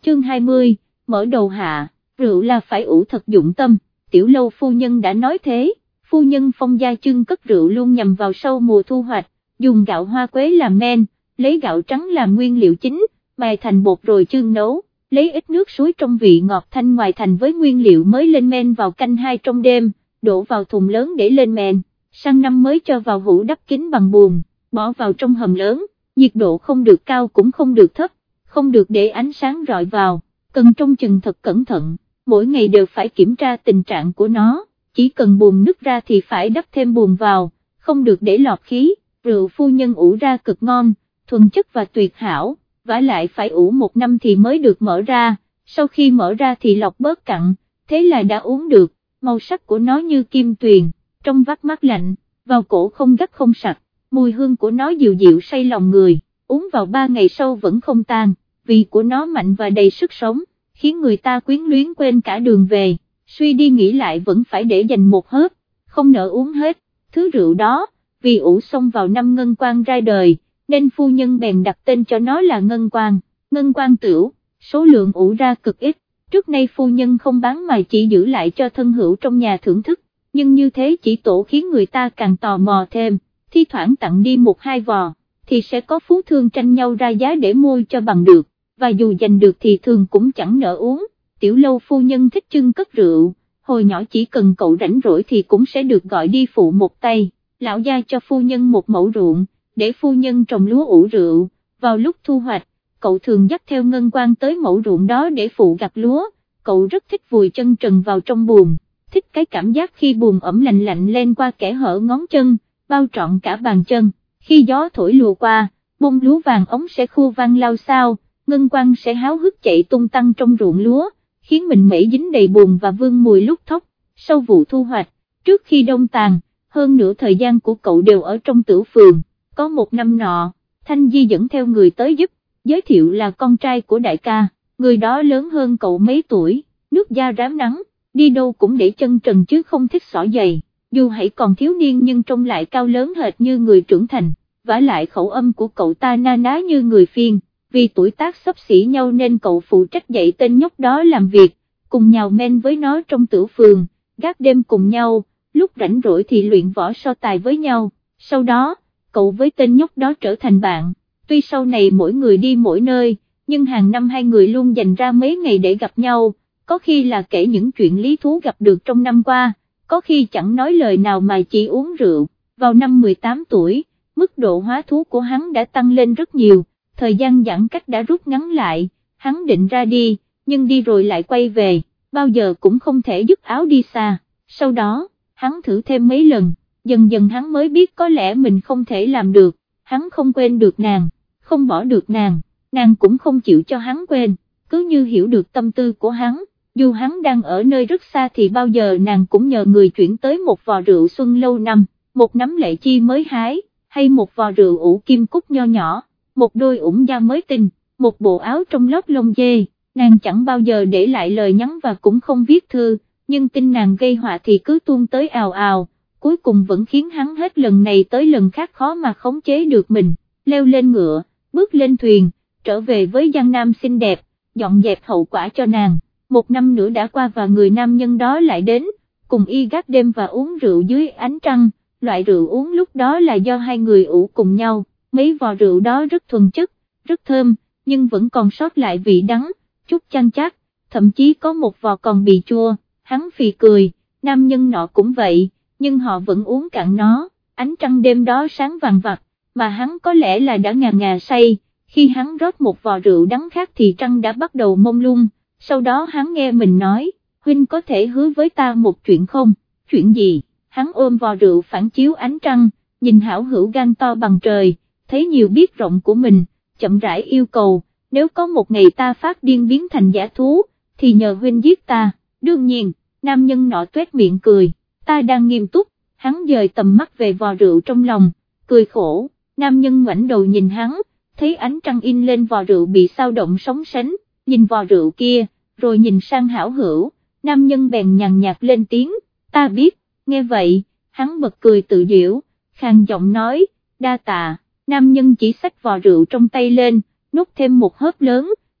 chương 20, mở đầu hạ, rượu là phải ủ thật dụng tâm, Tiểu Lâu phu nhân đã nói thế, phu nhân Phong Gia Chương cất rượu luôn nhằm vào sau mùa thu hoạch, dùng gạo hoa quế làm men, lấy gạo trắng làm nguyên liệu chính, mài thành bột rồi chương nấu, lấy ít nước suối trong vị ngọt thanh ngoài thành với nguyên liệu mới lên men vào canh 2 trong đêm, đổ vào thùng lớn để lên men, sang năm mới cho vào hũ đắp kín bằng buồm, bỏ vào trong hầm lớn, nhiệt độ không được cao cũng không được thấp, không được để ánh sáng rọi vào, cần trông chừng thật cẩn thận, mỗi ngày đều phải kiểm tra tình trạng của nó, chỉ cần buồm nứt ra thì phải đắp thêm buồm vào, không được để lọt khí, rượu phu nhân ủ ra cực ngon, thuần chất và tuyệt hảo, vả lại phải ủ 1 năm thì mới được mở ra, sau khi mở ra thì lọc bớt cặn, thế là đã uống được, màu sắc của nó như kim tuyền, trong vắt mát lạnh, vào cổ không gắt không sặc, mùi hương của nó dịu dịu say lòng người, uống vào 3 ngày sau vẫn không tan, vị của nó mạnh và đầy sức sống, khiến người ta quyến luyến quên cả đường về, suy đi nghĩ lại vẫn phải để dành một hớp, không nỡ uống hết, thứ rượu đó, vì ủ xong vào năm Ngân Quang ra đời, nên phu nhân bèn đặt tên cho nó là Ngân Quang Tửu, số lượng ủ ra cực ít, trước nay phu nhân không bán mà chỉ giữ lại cho thân hữu trong nhà thưởng thức, nhưng như thế chỉ tổ khiến người ta càng tò mò thêm, thi thoảng tặng đi 1-2 vò, thì sẽ có phú thương tranh nhau ra giá để mua cho bằng được, và dù giành được thì thường cũng chẳng nỡ uống, Tiểu Lâu phu nhân thích trưng cất rượu, hồi nhỏ chỉ cần cậu rảnh rỗi thì cũng sẽ được gọi đi phụ một tay, lão gia cho phu nhân một mẫu ruộng, để phu nhân trồng lúa ủ rượu, vào lúc thu hoạch, cậu thường dắt theo Ngân Quang tới mẫu ruộng đó để phụ gặt lúa, cậu rất thích vùi chân trần vào trong buồm, thích cái cảm giác khi buồm ẩm lạnh lạnh lên qua kẽ hở ngón chân, bao trọn cả bàn chân, khi gió thổi lùa qua, bông lúa vàng ống sẽ khua vang lao xao, Ngân Quang sẽ háo hức chạy tung tăng trong ruộng lúa, khiến mình mẩy dính đầy buồm và vương mùi lúc thóc, sau vụ thu hoạch, trước khi đông tàn, hơn nửa thời gian của cậu đều ở trong Tửu phường, có một năm nọ, Thanh Di dẫn theo người tới giúp, giới thiệu là con trai của đại ca, người đó lớn hơn cậu mấy tuổi, nước da rám nắng, đi đâu cũng để chân trần chứ không thích xỏ giày, dù hãy còn thiếu niên nhưng trông lại cao lớn hệt như người trưởng thành, vả lại khẩu âm của cậu ta na ná như người Phiên, vì tuổi tác xấp xỉ nhau nên cậu phụ trách dạy tên nhóc đó làm việc, cùng nhào men với nó trong Tửu phường, gác đêm cùng nhau, lúc rảnh rỗi thì luyện võ so tài với nhau, sau đó, cậu với tên nhóc đó trở thành bạn, tuy sau này mỗi người đi mỗi nơi, nhưng hàng năm hai người luôn dành ra mấy ngày để gặp nhau, có khi là kể những chuyện lý thú gặp được trong năm qua, có khi chẳng nói lời nào mà chỉ uống rượu, vào năm 18 tuổi, mức độ hóa thú của hắn đã tăng lên rất nhiều, thời gian giãn cách đã rút ngắn lại, hắn định ra đi, nhưng đi rồi lại quay về, bao giờ cũng không thể dứt áo đi xa, sau đó, hắn thử thêm mấy lần, dần dần hắn mới biết có lẽ mình không thể làm được, hắn không quên được nàng, không bỏ được nàng, nàng cũng không chịu cho hắn quên, cứ như hiểu được tâm tư của hắn, dù hắn đang ở nơi rất xa thì bao giờ nàng cũng nhờ người chuyển tới một vò rượu xuân lâu năm, một nắm lệ chi mới hái, hay một vò rượu ủ kim cúc nho nhỏ, một đôi ủng da mới tinh, một bộ áo trong lót lông dê, nàng chẳng bao giờ để lại lời nhắn và cũng không viết thư, nhưng tin nàng gây họa thì cứ tuôn tới ào ào, cuối cùng vẫn khiến hắn hết lần này tới lần khác khó mà khống chế được mình, leo lên ngựa, bước lên thuyền, trở về với Giang Nam xinh đẹp, dọn dẹp hậu quả cho nàng, 1 năm nữa đã qua và người nam nhân đó lại đến, cùng y gác đêm và uống rượu dưới ánh trăng, loại rượu uống lúc đó là do hai người ủ cùng nhau, mấy vò rượu đó rất thuần chất, rất thơm, nhưng vẫn còn sót lại vị đắng, chút chanh chát, thậm chí có một vò còn bị chua, hắn phì cười, nam nhân nọ cũng vậy, nhưng họ vẫn uống cạn nó, ánh trăng đêm đó sáng vàng vặt, mà hắn có lẽ là đã ngà ngà say, khi hắn rót một vò rượu đắng khác thì trăng đã bắt đầu mông lung, sau đó hắn nghe mình nói, huynh có thể hứa với ta một chuyện không, chuyện gì, hắn ôm vò rượu phản chiếu ánh trăng, nhìn hảo hữu gan to bằng trời, thấy nhiều biết rộng của mình, chậm rãi yêu cầu, nếu có một ngày ta phát điên biến thành dã thú, thì nhờ huynh giết ta, đương nhiên, nam nhân nọ tuét miệng cười, ta đang nghiêm túc, hắn dời tầm mắt về vò rượu trong lòng, cười khổ, nam nhân ngoảnh đầu nhìn hắn, thấy ánh trăng in lên vò rượu bị xao động sóng sánh, nhìn vò rượu kia, rồi nhìn sang hảo hữu, nam nhân bèn nhàn nhạt lên tiếng, ta biết, nghe vậy, hắn bật cười tự giễu, khàn giọng nói, đa tạ, nam nhân chỉ xách vò rượu trong tay lên, nốt thêm một hớp lớn,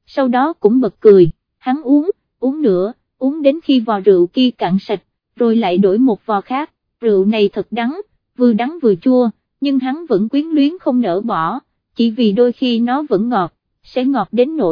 sau đó cũng bật cười, hắn uống nữa, uống đến khi vò rượu kia cạn sạch, rồi lại đổi một vò khác, rượu này thật đắng vừa chua, nhưng hắn vẫn quyến luyến không nỡ bỏ, chỉ vì đôi khi nó vẫn ngọt, sẽ ngọt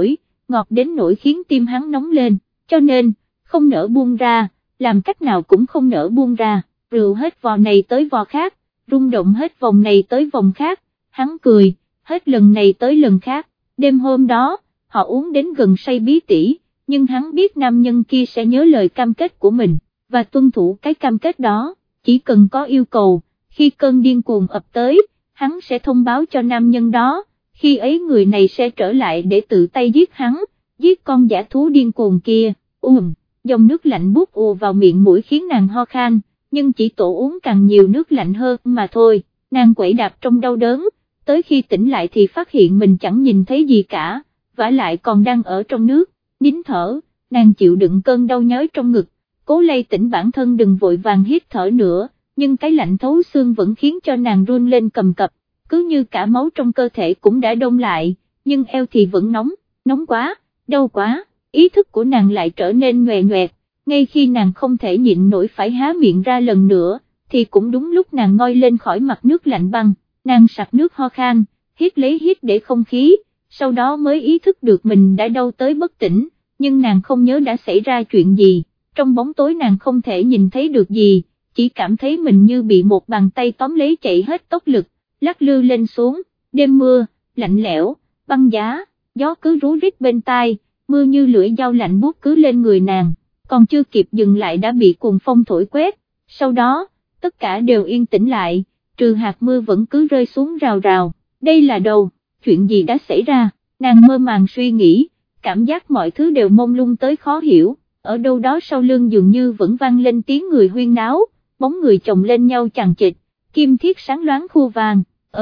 đến nỗi khiến tim hắn nóng lên, cho nên, không nỡ buông ra, làm cách nào cũng không nỡ buông ra, rượu hết vò này tới vò khác, rung động hết vòng này tới vòng khác, hắn cười, hết lần này tới lần khác, đêm hôm đó, họ uống đến gần say bí tỉ, nhưng hắn biết nam nhân kia sẽ nhớ lời cam kết của mình, và tuân thủ cái cam kết đó, chỉ cần có yêu cầu, khi cơn điên cuồng ập tới, hắn sẽ thông báo cho nam nhân đó, khi ấy người này sẽ trở lại để tự tay giết hắn, giết con dã thú điên cuồng kia, dòng nước lạnh buốt ùa vào miệng mũi khiến nàng ho khan, nhưng chỉ tổ uống càng nhiều nước lạnh hơn mà thôi, nàng quẩy đạp trong đau đớn, tới khi tỉnh lại thì phát hiện mình chẳng nhìn thấy gì cả, vả lại còn đang ở trong nước, nín thở, nàng chịu đựng cơn đau nhói trong ngực, cố lay tỉnh bản thân đừng vội vàng hít thở nữa, nhưng cái lạnh thấu xương vẫn khiến cho nàng run lên cầm cập, cứ như cả máu trong cơ thể cũng đã đông lại, nhưng eo thì vẫn nóng quá, đau quá, ý thức của nàng lại trở nên nhòe nhoẹt, ngay khi nàng không thể nhịn nổi phải há miệng ra lần nữa, thì cũng đúng lúc nàng ngoi lên khỏi mặt nước lạnh băng, nàng sặc nước ho khan, hít để không khí, sau đó mới ý thức được mình đã đau tới bất tỉnh, nhưng nàng không nhớ đã xảy ra chuyện gì, trong bóng tối nàng không thể nhìn thấy được gì, chỉ cảm thấy mình như bị một bàn tay tóm lấy chạy hết tốc lực, lắc lư lên xuống, đêm mưa, lạnh lẽo, băng giá, gió cứ rú rít bên tai, mưa như lưỡi dao lạnh buốt cứ lên người nàng, còn chưa kịp dừng lại đã bị cuồng phong thổi quét, sau đó, tất cả đều yên tĩnh lại, trừ hạt mưa vẫn cứ rơi xuống rào rào, đây là đâu, chuyện gì đã xảy ra, nàng mơ màng suy nghĩ, cảm giác mọi thứ đều mông lung tới khó hiểu, ở đâu đó sau lưng dường như vẫn vang lên tiếng người huyên náo, bóng người chồng lên nhau chằng chịt, kim thiết sáng loáng khu vàng,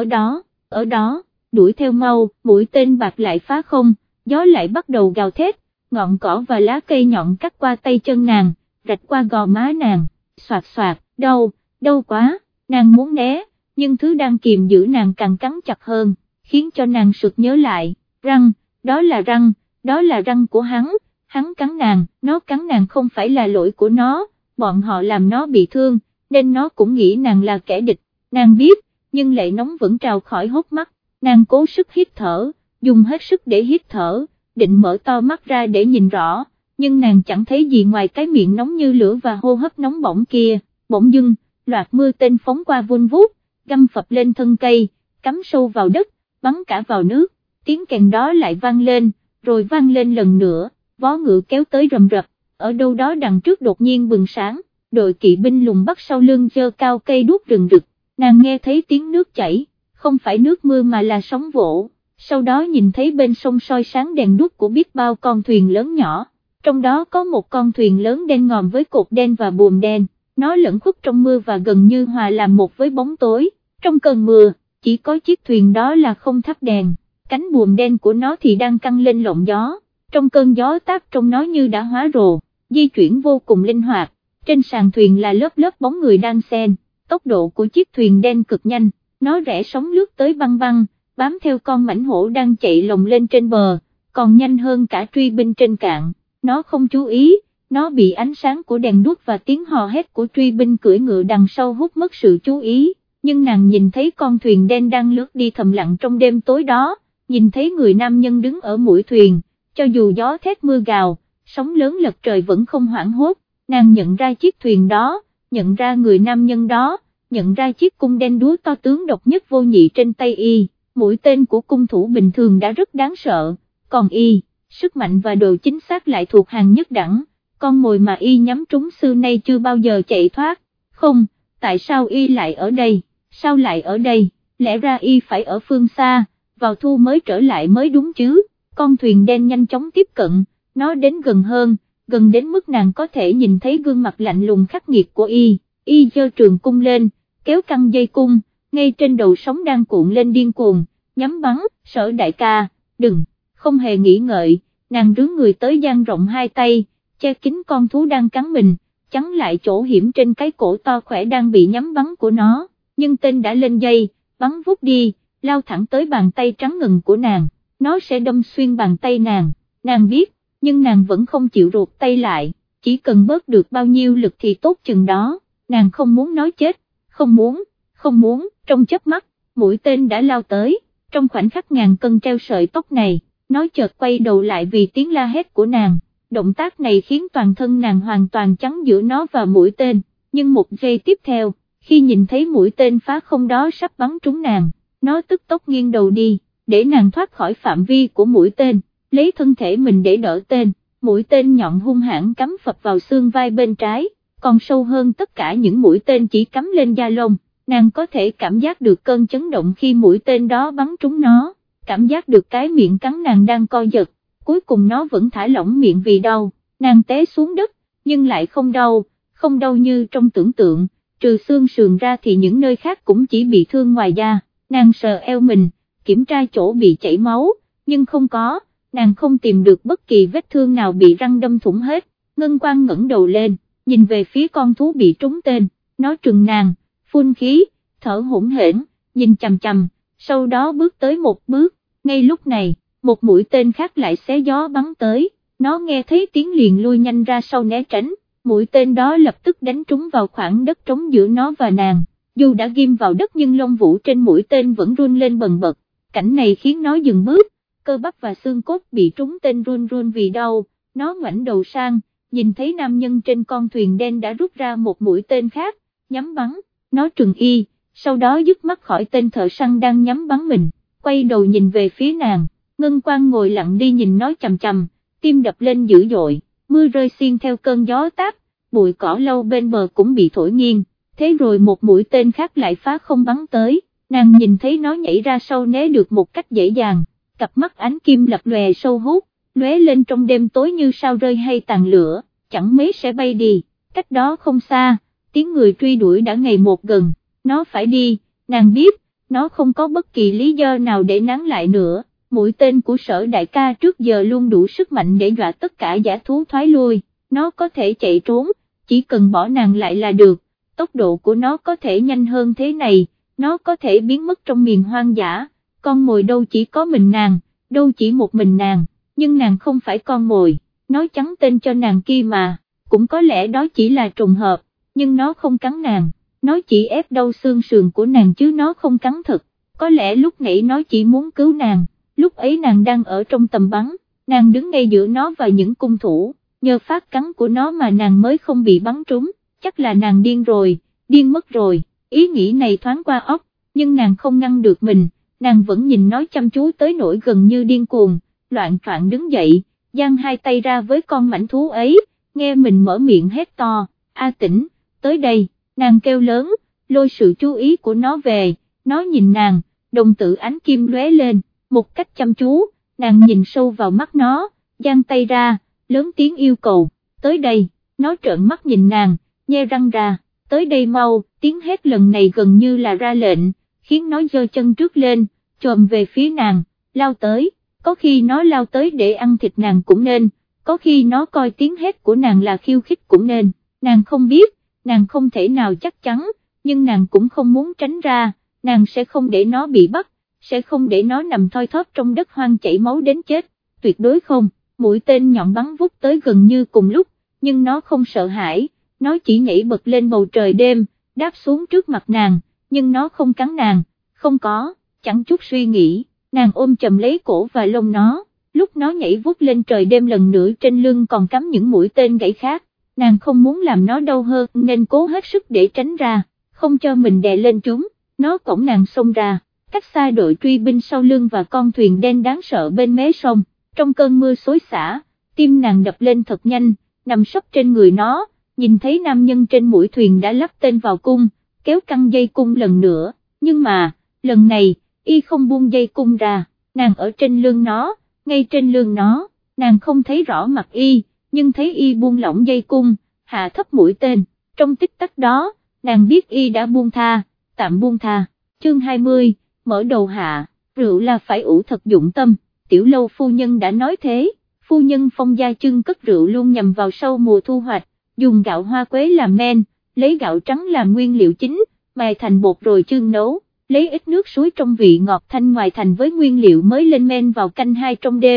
ở đó, đuổi theo mau, mũi tên bạc lại phá không, gió lại bắt đầu gào thét, ngọn cỏ và lá cây nhọn cắt qua tay chân nàng, rạch qua gò má nàng, xoạt xoạt, đau quá, nàng muốn né, nhưng thứ đang kìm giữ nàng càng cắn chặt hơn, khiến cho nàng sực nhớ lại, răng, đó là răng của hắn cắn nàng, nó cắn nàng không phải là lỗi của nó, bọn họ làm nó bị thương, nên nó cũng nghĩ nàng là kẻ địch, nàng biết, nhưng lệ nóng vẫn trào khỏi hốc mắt, nàng cố sức hít thở, dùng hết sức để hít thở, định mở to mắt ra để nhìn rõ, nhưng nàng chẳng thấy gì ngoài cái miệng nóng như lửa và hô hấp nóng bỏng kia, bỗng dưng, loạt mưa tên phóng qua vun vút, găm phập lên thân cây, cắm sâu vào đất, bắn cả vào nước, tiếng kèn đó lại vang lên, rồi vang lên lần nữa, vó ngựa kéo tới rầm rập, ở đâu đó đằng trước đột nhiên bừng sáng, đội kỵ binh lùng bắt sau lưng giơ cao cây đuốc rừng rực, nàng nghe thấy tiếng nước chảy, không phải nước mưa mà là sóng vỗ, sau đó nhìn thấy bên sông soi sáng đèn đuốc của biết bao con thuyền lớn nhỏ, trong đó có một con thuyền lớn đen ngòm với cột đen và buồm đen, nó lẫn khuất trong mưa và gần như hòa làm một với bóng tối, trong cơn mưa, chỉ có chiếc thuyền đó là không thắp đèn, cánh buồm đen của nó thì đang căng lên lộng gió, trong cơn gió táp trong nó như đã hóa rồ, di chuyển vô cùng linh hoạt, trên sàn thuyền là lớp lớp bóng người đang xen, tốc độ của chiếc thuyền đen cực nhanh, nó rẽ sóng lướt tới băng băng, bám theo con mãnh hổ đang chạy lồng lên trên bờ, còn nhanh hơn cả truy binh trên cạn, nó không chú ý, nó bị ánh sáng của đèn đuốc và tiếng hò hét của truy binh cưỡi ngựa đằng sau hút mất sự chú ý, nhưng nàng nhìn thấy con thuyền đen đang lướt đi thầm lặng trong đêm tối đó, nhìn thấy người nam nhân đứng ở mũi thuyền, cho dù gió thét mưa gào, sóng lớn lật trời vẫn không hoảng hốt, nàng nhận ra chiếc thuyền đó, nhận ra người nam nhân đó, nhận ra chiếc cung đen đúa to tướng độc nhất vô nhị trên tay y, mũi tên của cung thủ bình thường đã rất đáng sợ, còn y, sức mạnh và độ chính xác lại thuộc hàng nhất đẳng, con mồi mà y nhắm trúng xưa nay chưa bao giờ chạy thoát, không, tại sao y lại ở đây, sao lại ở đây, lẽ ra y phải ở phương xa, vào thu mới trở lại mới đúng chứ, con thuyền đen nhanh chóng tiếp cận, nó đến gần hơn, gần đến mức nàng có thể nhìn thấy gương mặt lạnh lùng khắc nghiệt của y giơ trường cung lên, kéo căng dây cung, ngay trên đầu sóng đang cuộn lên điên cuồng, nhắm bắn, Sở đại ca, đừng, không hề nghĩ ngợi, nàng rướn người tới dang rộng hai tay, che kín con thú đang cắn mình, chắn lại chỗ hiểm trên cái cổ to khỏe đang bị nhắm bắn của nó, nhưng tên đã lên dây, bắn vút đi, lao thẳng tới bàn tay trắng ngần của nàng, nó sẽ đâm xuyên bàn tay nàng, nàng biết, nhưng nàng vẫn không chịu ruột tay lại, chỉ cần bớt được bao nhiêu lực thì tốt chừng đó, nàng không muốn nói chết, không muốn, trong chớp mắt, mũi tên đã lao tới, trong khoảnh khắc ngàn cân treo sợi tóc này, nó chợt quay đầu lại vì tiếng la hét của nàng, động tác này khiến toàn thân nàng hoàn toàn chắn giữa nó và mũi tên, nhưng một giây tiếp theo, khi nhìn thấy mũi tên phá không đó sắp bắn trúng nàng, nó tức tốc nghiêng đầu đi, để nàng thoát khỏi phạm vi của mũi tên, lấy thân thể mình để đỡ tên, mũi tên nhọn hung hãn cắm phập vào xương vai bên trái, còn sâu hơn tất cả những mũi tên chỉ cắm lên da lông, nàng có thể cảm giác được cơn chấn động khi mũi tên đó bắn trúng nó, cảm giác được cái miệng cắn nàng đang co giật, cuối cùng nó vẫn thả lỏng miệng vì đau, nàng té xuống đất, nhưng lại không đau như trong tưởng tượng, trừ xương sườn ra thì những nơi khác cũng chỉ bị thương ngoài da, nàng sờ eo mình, kiểm tra chỗ bị chảy máu, nhưng không có, nàng không tìm được bất kỳ vết thương nào bị răng đâm thủng hết, Ngân Quang ngẩng đầu lên, nhìn về phía con thú bị trúng tên, nó trừng nàng, phun khí, thở hổn hển, nhìn chằm chằm, sau đó bước tới một bước, ngay lúc này, một mũi tên khác lại xé gió bắn tới, nó nghe thấy tiếng liền lui nhanh ra sau né tránh, mũi tên đó lập tức đánh trúng vào khoảng đất trống giữa nó và nàng, dù đã ghim vào đất nhưng lông vũ trên mũi tên vẫn run lên bần bật, cảnh này khiến nó dừng bước, cơ bắp và xương cốt bị trúng tên run vì đau, nó ngoảnh đầu sang, nhìn thấy nam nhân trên con thuyền đen đã rút ra một mũi tên khác, nhắm bắn, nó trừng y, sau đó dứt mắt khỏi tên thợ săn đang nhắm bắn mình, quay đầu nhìn về phía nàng, Ngân Quang ngồi lặng đi nhìn nó chằm chằm, tim đập lên dữ dội, mưa rơi xiên theo cơn gió táp, bụi cỏ lâu bên bờ cũng bị thổi nghiêng, thế rồi một mũi tên khác lại phá không bắn tới, nàng nhìn thấy nó nhảy ra sau né được một cách dễ dàng, cặp mắt ánh kim lập lòe sâu hút, lóe lên trong đêm tối như sao rơi hay tàn lửa, chẳng mấy sẽ bay đi, cách đó không xa, tiếng người truy đuổi đã ngày một gần, nó phải đi, nàng biết, nó không có bất kỳ lý do nào để nán lại nữa, mũi tên của Sở đại ca trước giờ luôn đủ sức mạnh để dọa tất cả dã thú thoái lui, nó có thể chạy trốn, chỉ cần bỏ nàng lại là được, tốc độ của nó có thể nhanh hơn thế này, nó có thể biến mất trong miền hoang dã, con mồi đâu chỉ có mình nàng, đâu chỉ một mình nàng, nhưng nàng không phải con mồi, nó chắn tên cho nàng kia mà, cũng có lẽ đó chỉ là trùng hợp, nhưng nó không cắn nàng, nó chỉ ép đau xương sườn của nàng chứ nó không cắn thật, có lẽ lúc nãy nó chỉ muốn cứu nàng, lúc ấy nàng đang ở trong tầm bắn, nàng đứng ngay giữa nó và những cung thủ, nhờ phát cắn của nó mà nàng mới không bị bắn trúng, chắc là nàng điên rồi, điên mất rồi, ý nghĩ này thoáng qua óc, nhưng nàng không ngăn được mình, nàng vẫn nhìn nó chăm chú tới nỗi gần như điên cuồng, loạn choạng đứng dậy, giang hai tay ra với con mãnh thú ấy, nghe mình mở miệng hét to, A Tĩnh, tới đây, nàng kêu lớn, lôi sự chú ý của nó về, nó nhìn nàng, đồng tử ánh kim lóe lên, một cách chăm chú, nàng nhìn sâu vào mắt nó, giang tay ra, lớn tiếng yêu cầu, tới đây, nó trợn mắt nhìn nàng, nhe răng ra, tới đây mau, tiếng hét lần này gần như là ra lệnh, khiến nó giơ chân trước lên, chồm về phía nàng, lao tới, có khi nó lao tới để ăn thịt nàng cũng nên, có khi nó coi tiếng hét của nàng là khiêu khích cũng nên, nàng không biết, nàng không thể nào chắc chắn, nhưng nàng cũng không muốn tránh ra, nàng sẽ không để nó bị bắt, sẽ không để nó nằm thoi thóp trong đất hoang chảy máu đến chết, tuyệt đối không, mũi tên nhọn bắn vút tới gần như cùng lúc, nhưng nó không sợ hãi, nó chỉ nhảy bật lên bầu trời đêm, đáp xuống trước mặt nàng, nhưng nó không cắn nàng, không có, chẳng chút suy nghĩ, nàng ôm chầm lấy cổ và lông nó, lúc nó nhảy vút lên trời đêm lần nữa trên lưng còn cắm những mũi tên gãy khác, nàng không muốn làm nó đau hơn nên cố hết sức để tránh ra, không cho mình đè lên chúng, nó cõng nàng xông ra, cách xa đội truy binh sau lưng và con thuyền đen đáng sợ bên mé sông, trong cơn mưa xối xả, tim nàng đập lên thật nhanh, nằm sấp trên người nó, nhìn thấy nam nhân trên mũi thuyền đã lắp tên vào cung, kéo căng dây cung lần nữa, nhưng mà, lần này, y không buông dây cung ra, nàng ở trên lưng nó, ngay trên lưng nó, nàng không thấy rõ mặt y, nhưng thấy y buông lỏng dây cung, hạ thấp mũi tên, trong tích tắc đó, nàng biết y đã buông tha, tạm buông tha, chương 20, mở đầu hạ, rượu là phải ủ thật dụng tâm, Tiểu Lâu phu nhân đã nói thế, phu nhân Phong Gia Trưng cất rượu luôn nhằm vào sau mùa thu hoạch, dùng gạo hoa quế làm men, lấy gạo trắng làm nguyên liệu chính, mài thành bột rồi chưng nấu, lấy ít nước suối trong vị ngọt thanh ngoài thành với nguyên liệu mới lên men vào canh hai trong đêm,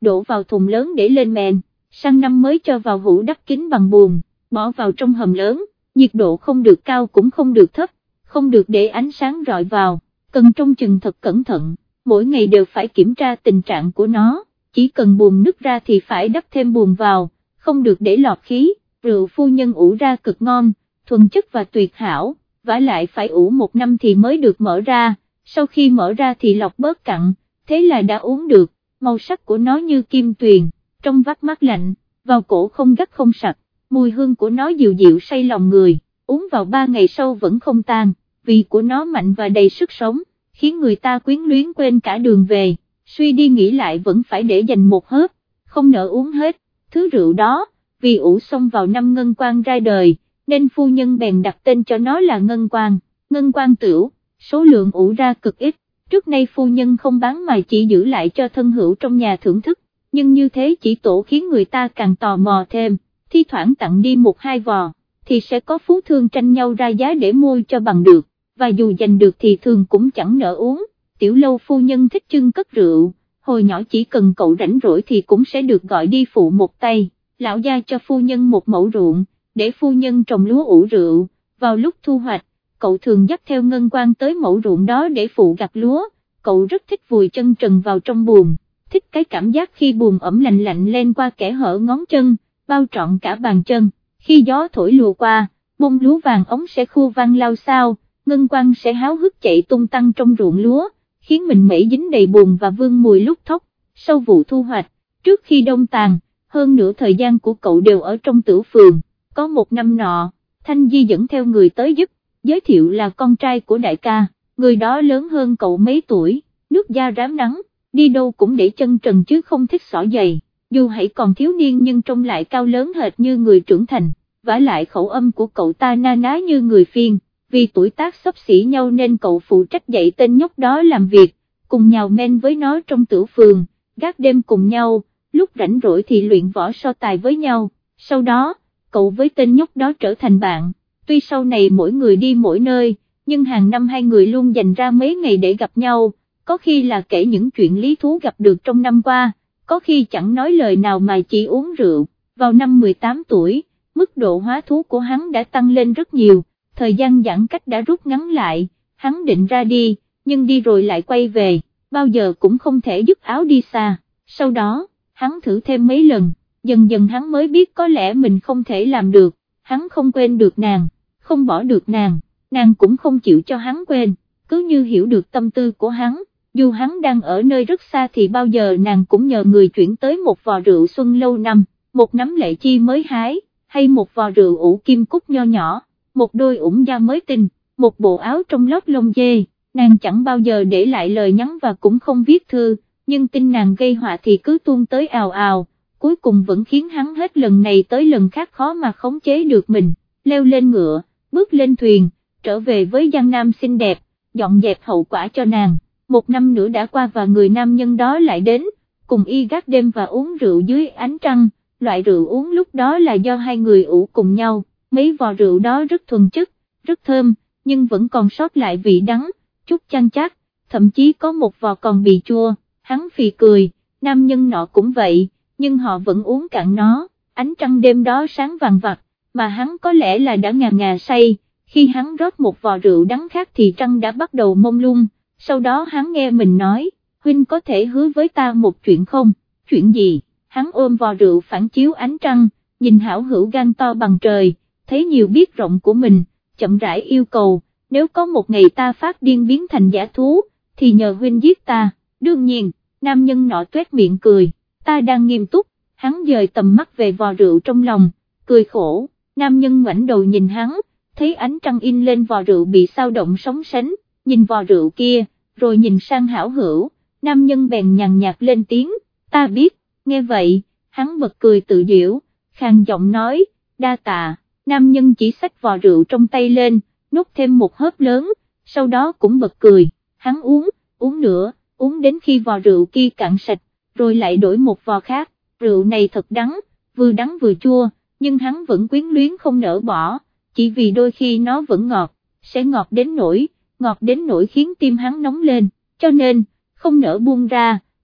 đổ vào thùng lớn để lên men, sang năm mới cho vào hũ đắp kín bằng bùn, bỏ vào trong hầm lớn, nhiệt độ không được cao cũng không được thấp, không được để ánh sáng rọi vào, cần trông chừng thật cẩn thận, mỗi ngày đều phải kiểm tra tình trạng của nó, chỉ cần bùn nứt ra thì phải đắp thêm bùn vào, không được để lọt khí, rượu phu nhân ủ ra cực ngon, thuần chất và tuyệt hảo, vả lại phải ủ 1 năm thì mới được mở ra, sau khi mở ra thì lọc bớt cặn, thế là đã uống được, màu sắc của nó như kim tuyền, trong vắt mát lạnh, vào cổ không gắt không sặc, mùi hương của nó dịu dịu say lòng người, uống vào 3 ngày sau vẫn không tan, vị của nó mạnh và đầy sức sống, khiến người ta quyến luyến quên cả đường về, suy đi nghĩ lại vẫn phải để dành một hớp, không nỡ uống hết, thứ rượu đó, vì ủ xong vào năm Ngân Quang ra đời, nên phu nhân bèn đặt tên cho nó là Ngân Quang tửu, số lượng ủ ra cực ít, trước nay phu nhân không bán mà chỉ giữ lại cho thân hữu trong nhà thưởng thức, nhưng như thế chỉ tổ khiến người ta càng tò mò thêm, thi thoảng tặng đi 1-2 vò, thì sẽ có phú thương tranh nhau ra giá để mua cho bằng được, và dù giành được thì thường cũng chẳng nỡ uống, Tiểu Lâu phu nhân thích chưng cất rượu, hồi nhỏ chỉ cần cậu rảnh rỗi thì cũng sẽ được gọi đi phụ một tay, lão gia cho phu nhân một mẫu ruộng, để phu nhân trồng lúa ủ rượu, vào lúc thu hoạch, cậu thường dắt theo Ngân Quang tới mẫu ruộng đó để phụ gặt lúa, cậu rất thích vùi chân trần vào trong buồm, thích cái cảm giác khi buồm ẩm lạnh lạnh lên qua kẽ hở ngón chân, bao trọn cả bàn chân, khi gió thổi lùa qua, bông lúa vàng ống sẽ khua vang lao xao, Ngân Quang sẽ háo hức chạy tung tăng trong ruộng lúa, khiến mình mẩy dính đầy bùn và vương mùi lúc thóc, sau vụ thu hoạch, trước khi đông tàn, hơn nửa thời gian của cậu đều ở trong Tửu phường, có một năm nọ, Thanh Di dẫn theo người tới giúp, giới thiệu là con trai của đại ca, người đó lớn hơn cậu mấy tuổi, nước da rám nắng, đi đâu cũng để chân trần chứ không thích xỏ giày, dù hãy còn thiếu niên nhưng trông lại cao lớn hệt như người trưởng thành, vả lại khẩu âm của cậu ta na ná như người Phiên, vì tuổi tác xấp xỉ nhau nên cậu phụ trách dạy tên nhóc đó làm việc, cùng nhào men với nó trong Tửu phường, gác đêm cùng nhau, lúc rảnh rỗi thì luyện võ so tài với nhau, sau đó, cậu với tên nhóc đó trở thành bạn, tuy sau này mỗi người đi mỗi nơi, nhưng hàng năm hai người luôn dành ra mấy ngày để gặp nhau, có khi là kể những chuyện lý thú gặp được trong năm qua, có khi chẳng nói lời nào mà chỉ uống rượu, vào năm 18 tuổi, mức độ hóa thú của hắn đã tăng lên rất nhiều, thời gian giãn cách đã rút ngắn lại, hắn định ra đi, nhưng đi rồi lại quay về, bao giờ cũng không thể dứt áo đi xa, sau đó, hắn thử thêm mấy lần, dần dần hắn mới biết có lẽ mình không thể làm được, hắn không quên được nàng, không bỏ được nàng, nàng cũng không chịu cho hắn quên, cứ như hiểu được tâm tư của hắn, dù hắn đang ở nơi rất xa thì bao giờ nàng cũng nhờ người chuyển tới một vò rượu xuân lâu năm, một nắm lệ chi mới hái, hay một vò rượu ủ kim cúc nho nhỏ, một đôi ủng da mới tinh, một bộ áo trong lót lông dê, nàng chẳng bao giờ để lại lời nhắn và cũng không viết thư, nhưng tin nàng gây họa thì cứ tuôn tới ào ào, cuối cùng vẫn khiến hắn hết lần này tới lần khác khó mà khống chế được mình, leo lên ngựa, bước lên thuyền, trở về với Giang Nam xinh đẹp, dọn dẹp hậu quả cho nàng. Một năm nữa đã qua và người nam nhân đó lại đến, cùng y gác đêm và uống rượu dưới ánh trăng, loại rượu uống lúc đó là do hai người ủ cùng nhau, mấy vò rượu đó rất thuần chất, rất thơm, nhưng vẫn còn sót lại vị đắng, chút chan chát, thậm chí có một vò còn bị chua, hắn phì cười, nam nhân nọ cũng vậy, nhưng họ vẫn uống cạn nó, ánh trăng đêm đó sáng vàng vặt, mà hắn có lẽ là đã ngà ngà say, khi hắn rót một vò rượu đắng khác thì trăng đã bắt đầu mông lung. Sau đó hắn nghe mình nói, huynh có thể hứa với ta một chuyện không, chuyện gì, hắn ôm vò rượu phản chiếu ánh trăng, nhìn hảo hữu gan to bằng trời, thấy nhiều biết rộng của mình, chậm rãi yêu cầu, nếu có một ngày ta phát điên biến thành dã thú, thì nhờ huynh giết ta, đương nhiên, nam nhân nọ tuét miệng cười, ta đang nghiêm túc, hắn dời tầm mắt về vò rượu trong lòng, cười khổ, nam nhân ngoảnh đầu nhìn hắn, thấy ánh trăng in lên vò rượu bị xao động sóng sánh, nhìn vò rượu kia, rồi nhìn sang hảo hữu, nam nhân bèn nhàn nhạt lên tiếng, ta biết, nghe vậy, hắn bật cười tự giễu, khàn giọng nói, đa tạ, nam nhân chỉ xách vò rượu trong tay lên, nuốt thêm một hớp lớn, sau đó cũng bật cười, hắn uống nữa, uống đến khi vò rượu kia cạn sạch, rồi lại đổi một vò khác, rượu này thật đắng vừa chua, nhưng hắn vẫn quyến luyến không nỡ bỏ, chỉ vì đôi khi nó vẫn ngọt, sẽ ngọt đến nỗi khiến tim hắn nóng lên, cho nên, không nỡ buông ra,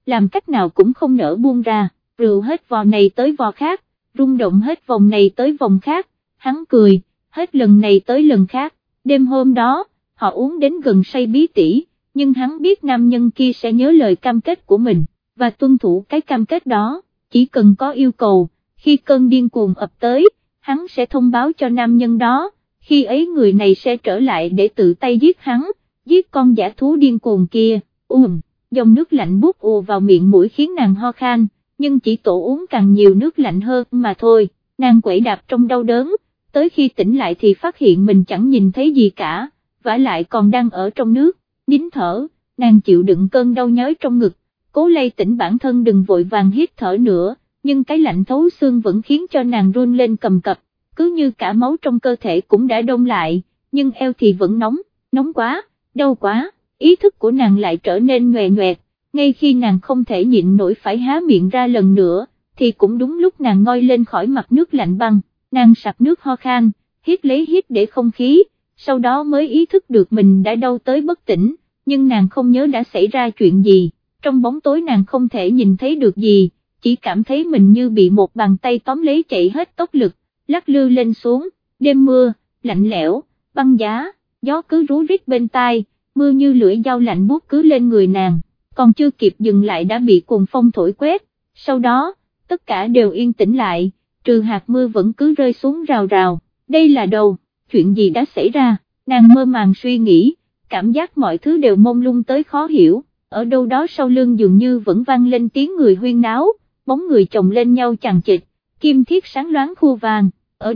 làm cách nào cũng không nỡ buông ra, rượu hết vò này tới vò khác, rung động hết vòng này tới vòng khác, hắn cười, hết lần này tới lần khác, đêm hôm đó, họ uống đến gần say bí tỉ, nhưng hắn biết nam nhân kia sẽ nhớ lời cam kết của mình, và tuân thủ cái cam kết đó, chỉ cần có yêu cầu, khi cơn điên cuồng ập tới, hắn sẽ thông báo cho nam nhân đó, khi ấy người này sẽ trở lại để tự tay giết hắn, giết con dã thú điên cuồng kia, dòng nước lạnh buốt ùa vào miệng mũi khiến nàng ho khan, nhưng chỉ tổ uống càng nhiều nước lạnh hơn mà thôi, nàng quẩy đạp trong đau đớn, tới khi tỉnh lại thì phát hiện mình chẳng nhìn thấy gì cả, vả lại còn đang ở trong nước, nín thở, nàng chịu đựng cơn đau nhói trong ngực, cố lay tỉnh bản thân đừng vội vàng hít thở nữa, nhưng cái lạnh thấu xương vẫn khiến cho nàng run lên cầm cập, cứ như cả máu trong cơ thể cũng đã đông lại, nhưng eo thì vẫn nóng quá, đau quá, ý thức của nàng lại trở nên nhòe nhoẹt, ngay khi nàng không thể nhịn nổi phải há miệng ra lần nữa, thì cũng đúng lúc nàng ngoi lên khỏi mặt nước lạnh băng, nàng sặc nước ho khan, hít lấy hít để không khí, sau đó mới ý thức được mình đã đau tới bất tỉnh, nhưng nàng không nhớ đã xảy ra chuyện gì, trong bóng tối nàng không thể nhìn thấy được gì, chỉ cảm thấy mình như bị một bàn tay tóm lấy chạy hết tốc lực, lắc lư lên xuống, đêm mưa, lạnh lẽo, băng giá, gió cứ rú rít bên tai, mưa như lưỡi dao lạnh buốt cứ lên người nàng, còn chưa kịp dừng lại đã bị cuồng phong thổi quét, sau đó, tất cả đều yên tĩnh lại, trừ hạt mưa vẫn cứ rơi xuống rào rào, đây là đâu, chuyện gì đã xảy ra, nàng mơ màng suy nghĩ, cảm giác mọi thứ đều mông lung tới khó hiểu, ở đâu đó sau lưng dường như vẫn vang lên tiếng người huyên náo, bóng người chồng lên nhau chằng chịt, kim thiết sáng loáng khu vàng,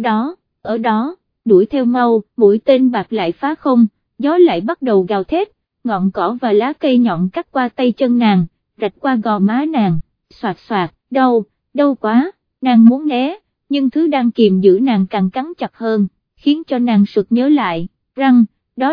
ở đó, đuổi theo mau, mũi tên bạc lại phá không, gió lại bắt đầu gào thét, ngọn cỏ và lá cây nhọn cắt qua tay chân nàng, rạch qua gò má nàng, xoạt xoạt, đau quá, nàng muốn né, nhưng thứ đang kìm giữ nàng càng cắn chặt hơn, khiến cho nàng sực nhớ lại, răng,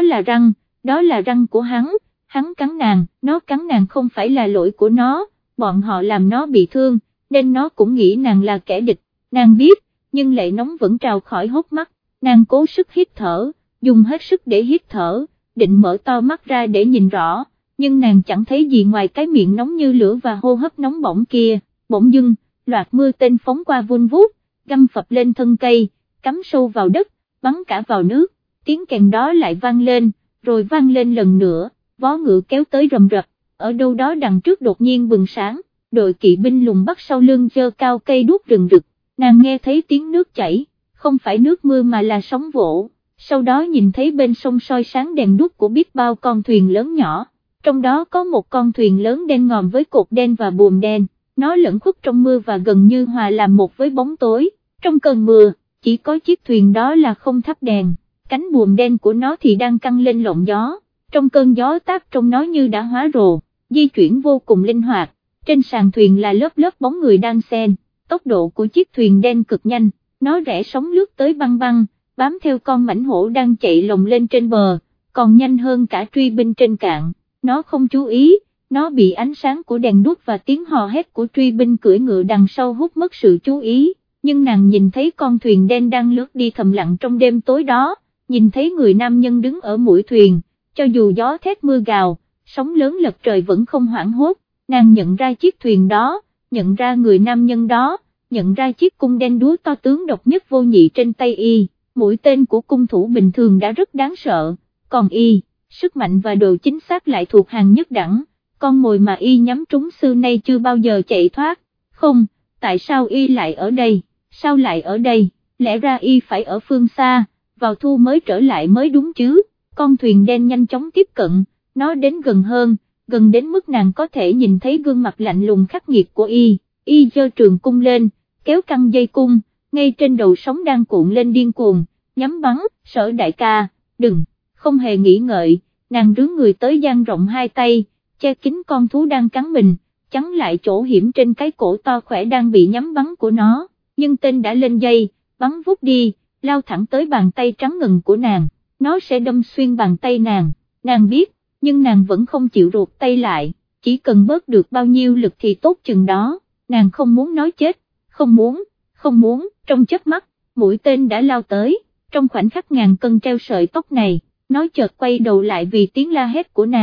đó là răng của hắn cắn nàng, nó cắn nàng không phải là lỗi của nó, bọn họ làm nó bị thương, nên nó cũng nghĩ nàng là kẻ địch, nàng biết, nhưng lệ nóng vẫn trào khỏi hốc mắt, nàng cố sức hít thở, dùng hết sức để hít thở, định mở to mắt ra để nhìn rõ, nhưng nàng chẳng thấy gì ngoài cái miệng nóng như lửa và hô hấp nóng bỏng kia, bỗng dưng, loạt mưa tên phóng qua vun vút, găm phập lên thân cây, cắm sâu vào đất, bắn cả vào nước, tiếng kèn đó lại vang lên, rồi vang lên lần nữa, vó ngựa kéo tới rầm rập, ở đâu đó đằng trước đột nhiên bừng sáng, đội kỵ binh lùng bắt sau lưng giơ cao cây đuốc rừng rực, nàng nghe thấy tiếng nước chảy, không phải nước mưa mà là sóng vỗ, sau đó nhìn thấy bên sông soi sáng đèn đuốc của biết bao con thuyền lớn nhỏ, trong đó có một con thuyền lớn đen ngòm với cột đen và buồm đen, nó lẫn khuất trong mưa và gần như hòa làm một với bóng tối, trong cơn mưa, chỉ có chiếc thuyền đó là không thắp đèn, cánh buồm đen của nó thì đang căng lên lộng gió, trong cơn gió táp trong nó như đã hóa rồ, di chuyển vô cùng linh hoạt, trên sàn thuyền là lớp lớp bóng người đang xen, tốc độ của chiếc thuyền đen cực nhanh, nó rẽ sóng lướt tới băng băng, bám theo con mãnh hổ đang chạy lồng lên trên bờ, còn nhanh hơn cả truy binh trên cạn, nó không chú ý, nó bị ánh sáng của đèn đuốc và tiếng hò hét của truy binh cưỡi ngựa đằng sau hút mất sự chú ý, nhưng nàng nhìn thấy con thuyền đen đang lướt đi thầm lặng trong đêm tối đó, nhìn thấy người nam nhân đứng ở mũi thuyền, cho dù gió thét mưa gào, sóng lớn lật trời vẫn không hoảng hốt, nàng nhận ra chiếc thuyền đó, nhận ra người nam nhân đó, nhận ra chiếc cung đen đúa to tướng độc nhất vô nhị trên tay y, mũi tên của cung thủ bình thường đã rất đáng sợ, còn y, sức mạnh và độ chính xác lại thuộc hàng nhất đẳng, con mồi mà y nhắm trúng xưa nay chưa bao giờ chạy thoát, không, tại sao y lại ở đây, sao lại ở đây, lẽ ra y phải ở phương xa, vào thu mới trở lại mới đúng chứ, con thuyền đen nhanh chóng tiếp cận, nó đến gần hơn, gần đến mức nàng có thể nhìn thấy gương mặt lạnh lùng khắc nghiệt của y giơ trường cung lên, kéo căng dây cung, ngay trên đầu sóng đang cuộn lên điên cuồng, nhắm bắn, Sở đại ca, đừng, không hề nghĩ ngợi, nàng rướn người tới dang rộng hai tay, che kín con thú đang cắn mình, chắn lại chỗ hiểm trên cái cổ to khỏe đang bị nhắm bắn của nó, nhưng tên đã lên dây, bắn vút đi, lao thẳng tới bàn tay trắng ngần của nàng, nó sẽ đâm xuyên bàn tay nàng biết, nhưng nàng vẫn không chịu ruột tay lại, chỉ cần bớt được bao nhiêu lực thì tốt chừng đó, nàng không muốn nói chết, không muốn, trong chớp mắt, mũi tên đã lao tới, trong khoảnh khắc ngàn cân treo sợi tóc này, nó chợt quay đầu lại vì tiếng la hét của nàng,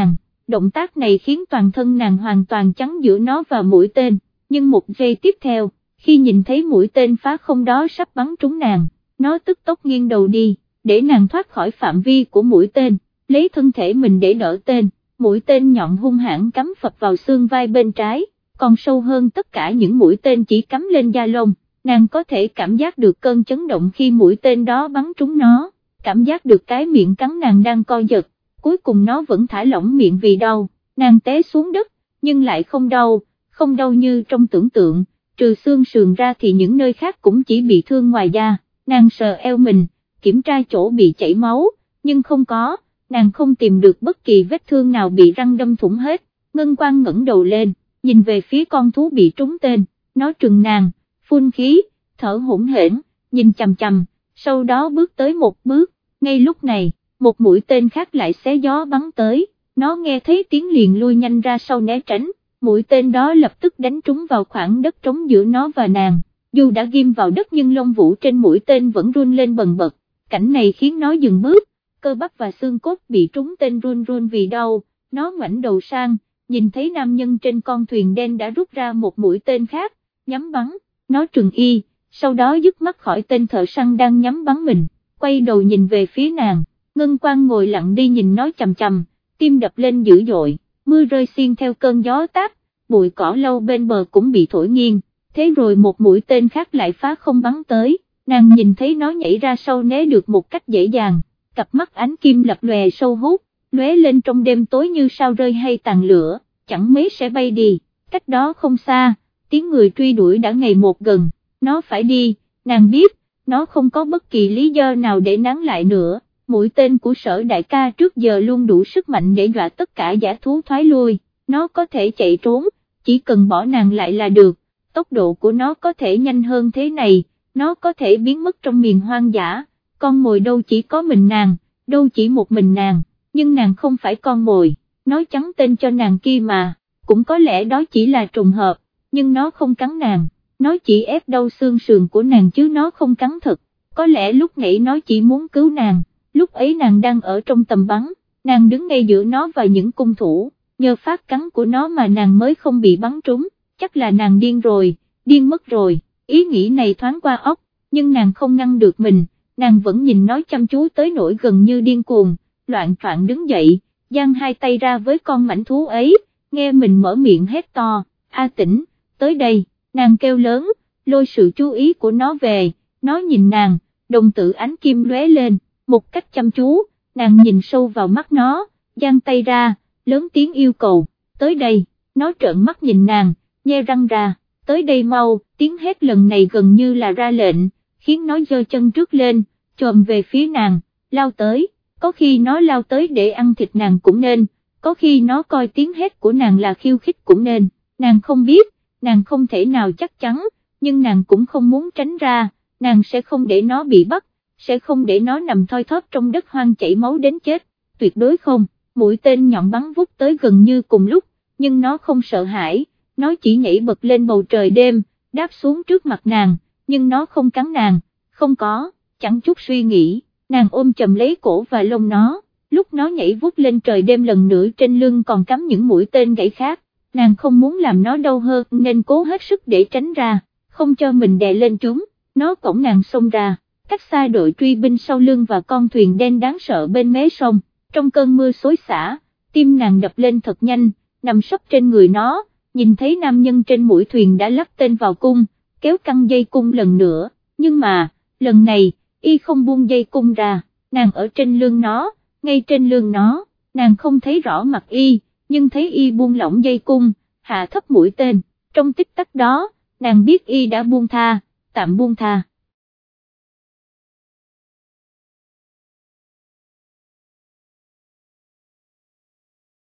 động tác này khiến toàn thân nàng hoàn toàn chắn giữa nó và mũi tên, nhưng một giây tiếp theo, khi nhìn thấy mũi tên phá không đó sắp bắn trúng nàng, nó tức tốc nghiêng đầu đi, để nàng thoát khỏi phạm vi của mũi tên, lấy thân thể mình để đỡ tên, mũi tên nhọn hung hãn cắm phập vào xương vai bên trái, còn sâu hơn tất cả những mũi tên chỉ cắm lên da lông, nàng có thể cảm giác được cơn chấn động khi mũi tên đó bắn trúng nó, cảm giác được cái miệng cắn nàng đang co giật, cuối cùng nó vẫn thả lỏng miệng vì đau, nàng té xuống đất, nhưng lại không đau như trong tưởng tượng, trừ xương sườn ra thì những nơi khác cũng chỉ bị thương ngoài da, nàng sờ eo mình, kiểm tra chỗ bị chảy máu, nhưng không có, nàng không tìm được bất kỳ vết thương nào bị răng đâm thủng hết, Ngân Quang ngẩng đầu lên, nhìn về phía con thú bị trúng tên, nó trừng nàng, phun khí, thở hổn hển, nhìn chằm chằm, sau đó bước tới một bước, ngay lúc này, một mũi tên khác lại xé gió bắn tới, nó nghe thấy tiếng liền lui nhanh ra sau né tránh, mũi tên đó lập tức đánh trúng vào khoảng đất trống giữa nó và nàng, dù đã ghim vào đất nhưng lông vũ trên mũi tên vẫn run lên bần bật, cảnh này khiến nó dừng bước, cơ bắp và xương cốt bị trúng tên run run vì đau, nó ngoảnh đầu sang, nhìn thấy nam nhân trên con thuyền đen đã rút ra một mũi tên khác, nhắm bắn, nó trừng y, sau đó dứt mắt khỏi tên thợ săn đang nhắm bắn mình, quay đầu nhìn về phía nàng, Ngân Quang ngồi lặng đi nhìn nó chằm chằm, tim đập lên dữ dội, mưa rơi xiên theo cơn gió táp, bụi cỏ lâu bên bờ cũng bị thổi nghiêng, thế rồi một mũi tên khác lại phá không bắn tới, nàng nhìn thấy nó nhảy ra sau né được một cách dễ dàng, cặp mắt ánh kim lập lòe sâu hút, lóe lên trong đêm tối như sao rơi hay tàn lửa, chẳng mấy sẽ bay đi, cách đó không xa, tiếng người truy đuổi đã ngày một gần, nó phải đi, nàng biết, nó không có bất kỳ lý do nào để nán lại nữa, mũi tên của Sở đại ca trước giờ luôn đủ sức mạnh để dọa tất cả dã thú thoái lui, nó có thể chạy trốn, chỉ cần bỏ nàng lại là được, tốc độ của nó có thể nhanh hơn thế này, nó có thể biến mất trong miền hoang dã, con mồi đâu chỉ có mình nàng, đâu chỉ một mình nàng, nhưng nàng không phải con mồi, nói trắng tên cho nàng kia mà, cũng có lẽ đó chỉ là trùng hợp, nhưng nó không cắn nàng, nó chỉ ép đau xương sườn của nàng chứ nó không cắn thật, có lẽ lúc nãy nó chỉ muốn cứu nàng, lúc ấy nàng đang ở trong tầm bắn, nàng đứng ngay giữa nó và những cung thủ, nhờ phát cắn của nó mà nàng mới không bị bắn trúng, chắc là nàng điên rồi, điên mất rồi, ý nghĩ này thoáng qua óc, nhưng nàng không ngăn được mình, nàng vẫn nhìn nó chăm chú tới nỗi gần như điên cuồng, loạn choạng đứng dậy, giang hai tay ra với con mãnh thú ấy, nghe mình mở miệng hét to, A Tĩnh, tới đây, nàng kêu lớn, lôi sự chú ý của nó về, nó nhìn nàng, đồng tử ánh kim lóe lên, một cách chăm chú, nàng nhìn sâu vào mắt nó, giang tay ra, lớn tiếng yêu cầu, tới đây, nó trợn mắt nhìn nàng, nhe răng ra, tới đây mau, tiếng hét lần này gần như là ra lệnh, khiến nó giơ chân trước lên, chồm về phía nàng, lao tới, có khi nó lao tới để ăn thịt nàng cũng nên, có khi nó coi tiếng hét của nàng là khiêu khích cũng nên, nàng không biết, nàng không thể nào chắc chắn, nhưng nàng cũng không muốn tránh ra, nàng sẽ không để nó bị bắt, sẽ không để nó nằm thoi thóp trong đất hoang chảy máu đến chết, tuyệt đối không, mũi tên nhọn bắn vút tới gần như cùng lúc, nhưng nó không sợ hãi, nó chỉ nhảy bật lên bầu trời đêm, đáp xuống trước mặt nàng, nhưng nó không cắn nàng, không có, chẳng chút suy nghĩ, nàng ôm chầm lấy cổ và lông nó, lúc nó nhảy vút lên trời đêm lần nữa trên lưng còn cắm những mũi tên gãy khác, nàng không muốn làm nó đau hơn nên cố hết sức để tránh ra, không cho mình đè lên chúng, nó cõng nàng xông ra, cách xa đội truy binh sau lưng và con thuyền đen đáng sợ bên mé sông, trong cơn mưa xối xả, tim nàng đập lên thật nhanh, nằm sấp trên người nó, nhìn thấy nam nhân trên mũi thuyền đã lắp tên vào cung, kéo căng dây cung lần nữa, nhưng mà, lần này, y không buông dây cung ra, nàng ở trên lưng nó, ngay trên lưng nó, nàng không thấy rõ mặt y, nhưng thấy y buông lỏng dây cung, hạ thấp mũi tên, trong tích tắc đó, nàng biết y đã buông tha, tạm buông tha.